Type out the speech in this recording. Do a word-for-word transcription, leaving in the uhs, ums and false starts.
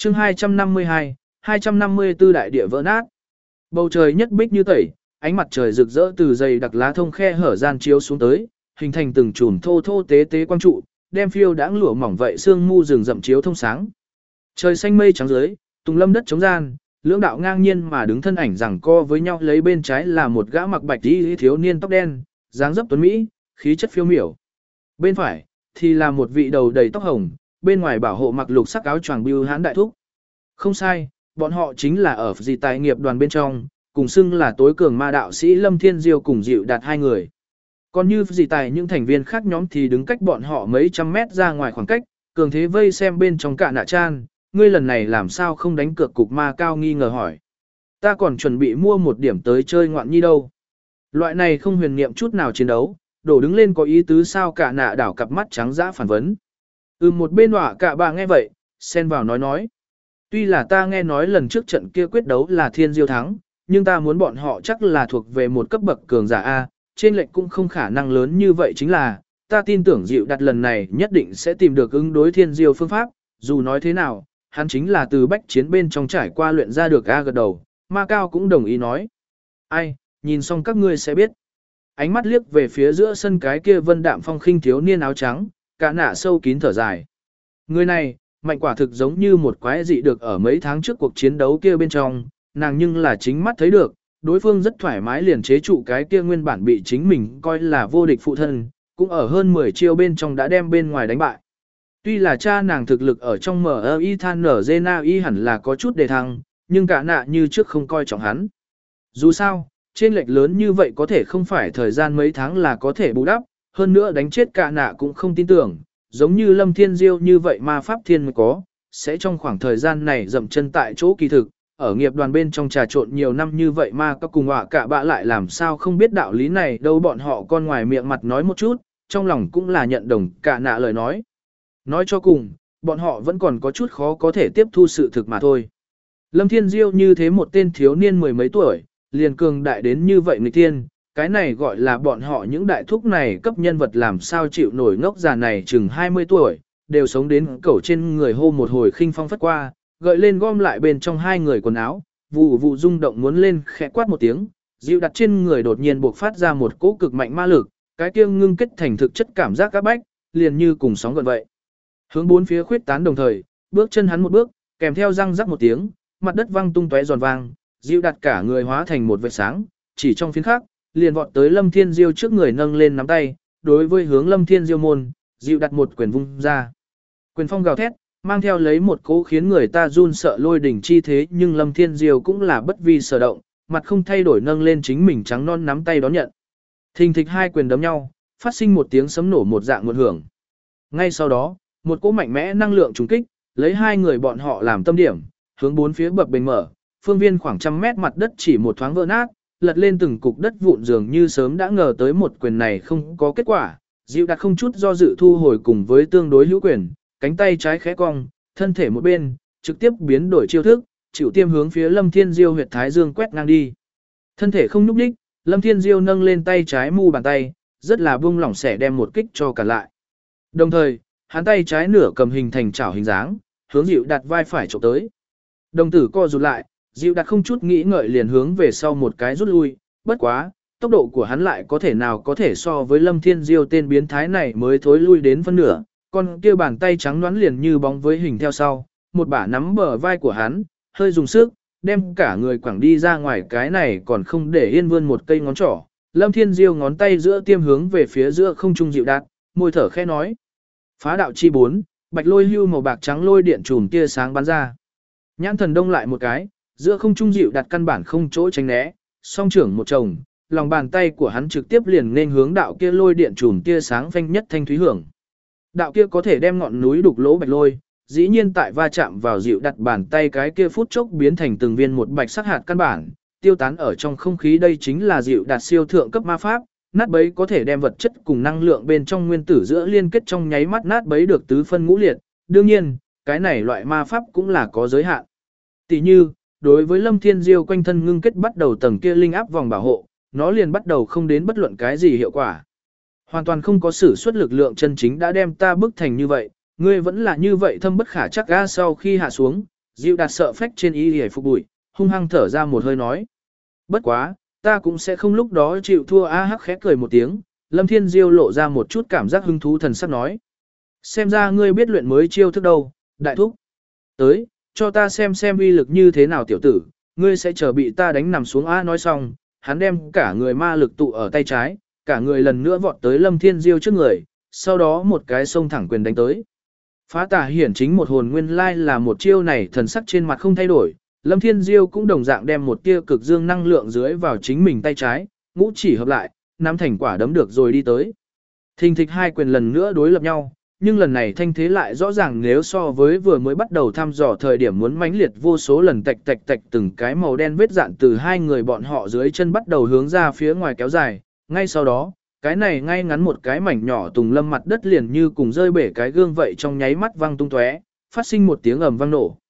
chương hai trăm năm mươi hai, hai trăm năm mươi tư đại địa vỡ nát. Bầu trời nhất bích như tẩy, ánh mặt trời rực rỡ từ dày đặc lá thông khe hở gian chiếu xuống tới, hình thành từng chùm thô thô tế tế quang trụ, đem phiêu đãng lụa mỏng vậy sương mu rừng rậm chiếu thông sáng. Trời xanh mây trắng dưới, tùng lâm đất trống gian, lưỡng đạo ngang nhiên mà đứng thân ảnh rằng co với nhau, lấy bên trái là một gã mặc bạch y thiếu niên tóc đen, dáng dấp tuấn mỹ, khí chất phiêu miểu. Bên phải thì là một vị đầu đầy tóc hồng, bên ngoài bảo hộ mặc lục sắc áo choàng bưu hãn đại thúc. Không sai, bọn họ chính là ở dị tài nghiệp đoàn bên trong, cùng xưng là tối cường ma đạo sĩ Lâm Thiên Diêu cùng Dịu Đạt hai người. Còn như dị tài những thành viên khác nhóm thì đứng cách bọn họ mấy trăm mét ra ngoài khoảng cách, cường thế vây xem bên trong cả nạ chan, ngươi lần này làm sao không đánh cược cục ma cao nghi ngờ hỏi. Ta còn chuẩn bị mua một điểm tới chơi ngoạn nhi đâu. Loại này không huyền niệm chút nào chiến đấu, đổ đứng lên có ý tứ sao cả nạ đảo cặp mắt trắng dã phản vấn. Ừ, một bên họa cả bà nghe vậy, xen vào nói nói. Tuy là ta nghe nói lần trước trận kia quyết đấu là Thiên Diêu thắng, nhưng ta muốn bọn họ chắc là thuộc về một cấp bậc cường giả A, trên lệnh cũng không khả năng lớn như vậy, chính là, ta tin tưởng Dịu Đặt lần này nhất định sẽ tìm được ứng đối Thiên Diêu phương pháp, dù nói thế nào, hắn chính là từ bách chiến bên trong trải qua luyện ra được A gật đầu, Ma Cao cũng đồng ý nói. Ai, nhìn xong các ngươi sẽ biết. Ánh mắt liếc về phía giữa sân cái kia vân đạm phong khinh thiếu niên áo trắng, cả nạ sâu kín thở dài. Người này, mạnh quả thực giống như một quái dị được ở mấy tháng trước cuộc chiến đấu kia bên trong, nàng nhưng là chính mắt thấy được, đối phương rất thoải mái liền chế trụ cái kia nguyên bản bị chính mình coi là vô địch phụ thân, cũng ở hơn mười chiêu bên trong đã đem bên ngoài đánh bại. Tuy là cha nàng thực lực ở trong em i than nở Zena y hẳn là có chút đề thăng, nhưng cả nạ như trước không coi trọng hắn. Dù sao, trên lệch lớn như vậy có thể không phải thời gian mấy tháng là có thể bù đắp, hơn nữa đánh chết cả nạ cũng không tin tưởng, giống như Lâm Thiên Diêu như vậy ma pháp thiên mới có, sẽ trong khoảng thời gian này dậm chân tại chỗ kỳ thực, ở nghiệp đoàn bên trong trà trộn nhiều năm như vậy ma các cùng họa cả bạ lại làm sao không biết đạo lý này đâu, bọn họ con ngoài miệng mặt nói một chút, trong lòng cũng là nhận đồng cả nạ lời nói. Nói cho cùng, bọn họ vẫn còn có chút khó có thể tiếp thu sự thực mà thôi. Lâm Thiên Diêu như thế một tên thiếu niên mười mấy tuổi, liền cường đại đến như vậy nghịch thiên, cái này gọi là bọn họ những đại thúc này cấp nhân vật làm sao chịu nổi ngốc già này chừng hai mươi tuổi, đều sống đến cẩu trên người hô một hồi khinh phong phất qua, gợi lên gom lại bên trong hai người quần áo, vụ vụ rung động muốn lên khẽ quát một tiếng, dịu đặt trên người đột nhiên buộc phát ra một cỗ cực mạnh ma lực, cái kia ngưng kết thành thực chất cảm giác các bách, liền như cùng sóng gần vậy. Hướng bốn phía khuyết tán đồng thời, bước chân hắn một bước, kèm theo răng rắc một tiếng, mặt đất vang tung tóe giòn vang, dịu đặt cả người hóa thành một vệt sáng, chỉ trong phiến khắc, liền vọt tới Lâm Thiên Diêu trước người nâng lên nắm tay, đối với hướng Lâm Thiên Diêu môn, dịu đặt một quyền vung ra. Quyền phong gào thét, mang theo lấy một cỗ khiến người ta run sợ lôi đỉnh chi thế, nhưng Lâm Thiên Diêu cũng là bất vi sở động, mặt không thay đổi nâng lên chính mình trắng non nắm tay đón nhận. Thình thịch hai quyền đấm nhau, phát sinh một tiếng sấm nổ một dạng nguồn hưởng. Ngay sau đó, một cỗ mạnh mẽ năng lượng trùng kích, lấy hai người bọn họ làm tâm điểm, hướng bốn phía bập bềnh mở, phương viên khoảng trăm mét mặt đất chỉ một thoáng vỡ nát, lật lên từng cục đất vụn dường như sớm đã ngờ tới một quyền này không có kết quả, dịu đặt không chút do dự thu hồi cùng với tương đối hữu quyền, cánh tay trái khẽ cong, thân thể một bên, trực tiếp biến đổi chiêu thức, chịu tiêm hướng phía Lâm Thiên Diêu huyệt thái dương quét ngang đi. Thân thể không nhúc nhích, Lâm Thiên Diêu nâng lên tay trái mu bàn tay, rất là buông lỏng xẻ đem một kích cho cả lại. Đồng thời, hắn tay trái nửa cầm hình thành chảo hình dáng, hướng dịu đặt vai phải chụp tới. Đồng tử co rụt lại, dịu đặt không chút nghĩ ngợi liền hướng về sau một cái rút lui, bất quá, tốc độ của hắn lại có thể nào có thể so với Lâm Thiên Diêu tên biến thái này mới thối lui đến phân nửa, con kia bàn tay trắng nõn liền như bóng với hình theo sau, một bả nắm bờ vai của hắn, hơi dùng sức, đem cả người quẳng đi ra ngoài, cái này còn không để yên vươn một cây ngón trỏ. Lâm Thiên Diêu ngón tay giữa tiêm hướng về phía giữa không trung dịu đạt, môi thở khẽ nói. Phá đạo chi bốn, bạch lôi hưu màu bạc trắng lôi điện chùm tia sáng bắn ra. Nhãn thần đông lại một cái, giữa không trung dịu đặt căn bản không chỗ tránh né, song trưởng một chồng, lòng bàn tay của hắn trực tiếp liền nên hướng đạo kia lôi điện chùm tia sáng phanh nhất thanh thúy hưởng. Đạo kia có thể đem ngọn núi đục lỗ bạch lôi, dĩ nhiên tại va chạm vào dịu đặt bàn tay cái kia phút chốc biến thành từng viên một bạch sắc hạt căn bản, tiêu tán ở trong không khí, đây chính là dịu đặt siêu thượng cấp ma pháp, nát bấy có thể đem vật chất cùng năng lượng bên trong nguyên tử giữa liên kết trong nháy mắt nát bấy được tứ phân ngũ liệt, đương nhiên, cái này loại ma pháp cũng là có giới hạn. Tỷ như, đối với Lâm Thiên Diêu quanh thân ngưng kết bắt đầu tầng kia linh áp vòng bảo hộ, nó liền bắt đầu không đến bất luận cái gì hiệu quả. Hoàn toàn không có sử xuất lực lượng chân chính đã đem ta bức thành như vậy, ngươi vẫn là như vậy thâm bất khả chắc ga. Sau khi hạ xuống, Dịu đạt sợ phách trên y hề phục bụi, hung hăng thở ra một hơi nói. Bất quá, ta cũng sẽ không lúc đó chịu thua. A hắc khẽ cười một tiếng, Lâm Thiên Diêu lộ ra một chút cảm giác hứng thú thần sắc nói. Xem ra ngươi biết luyện mới chiêu thức đâu, đại thúc. Tới, cho ta xem xem uy lực như thế nào tiểu tử, ngươi sẽ chờ bị ta đánh nằm xuống. A nói xong, hắn đem cả người ma lực tụ ở tay trái, cả người lần nữa vọt tới Lâm Thiên Diêu trước người, sau đó một cái xông thẳng quyền đánh tới. Phá tà hiển chính một hồn nguyên lai là một chiêu này, thần sắc trên mặt không thay đổi, Lâm Thiên Diêu cũng đồng dạng đem một tia cực dương năng lượng dưới vào chính mình tay trái, ngũ chỉ hợp lại, nắm thành quả đấm được rồi đi tới. Thình thịch hai quyền lần nữa đối lập nhau, nhưng lần này thanh thế lại rõ ràng nếu so với vừa mới bắt đầu thăm dò thời điểm muốn mãnh liệt vô số lần, tạch tạch tạch từng cái màu đen vết dạn từ hai người bọn họ dưới chân bắt đầu hướng ra phía ngoài kéo dài, ngay sau đó, cái này ngay ngắn một cái mảnh nhỏ tùng lâm mặt đất liền như cùng rơi bể cái gương vậy trong nháy mắt văng tung tóe, phát sinh một tiếng ầm vang nổ.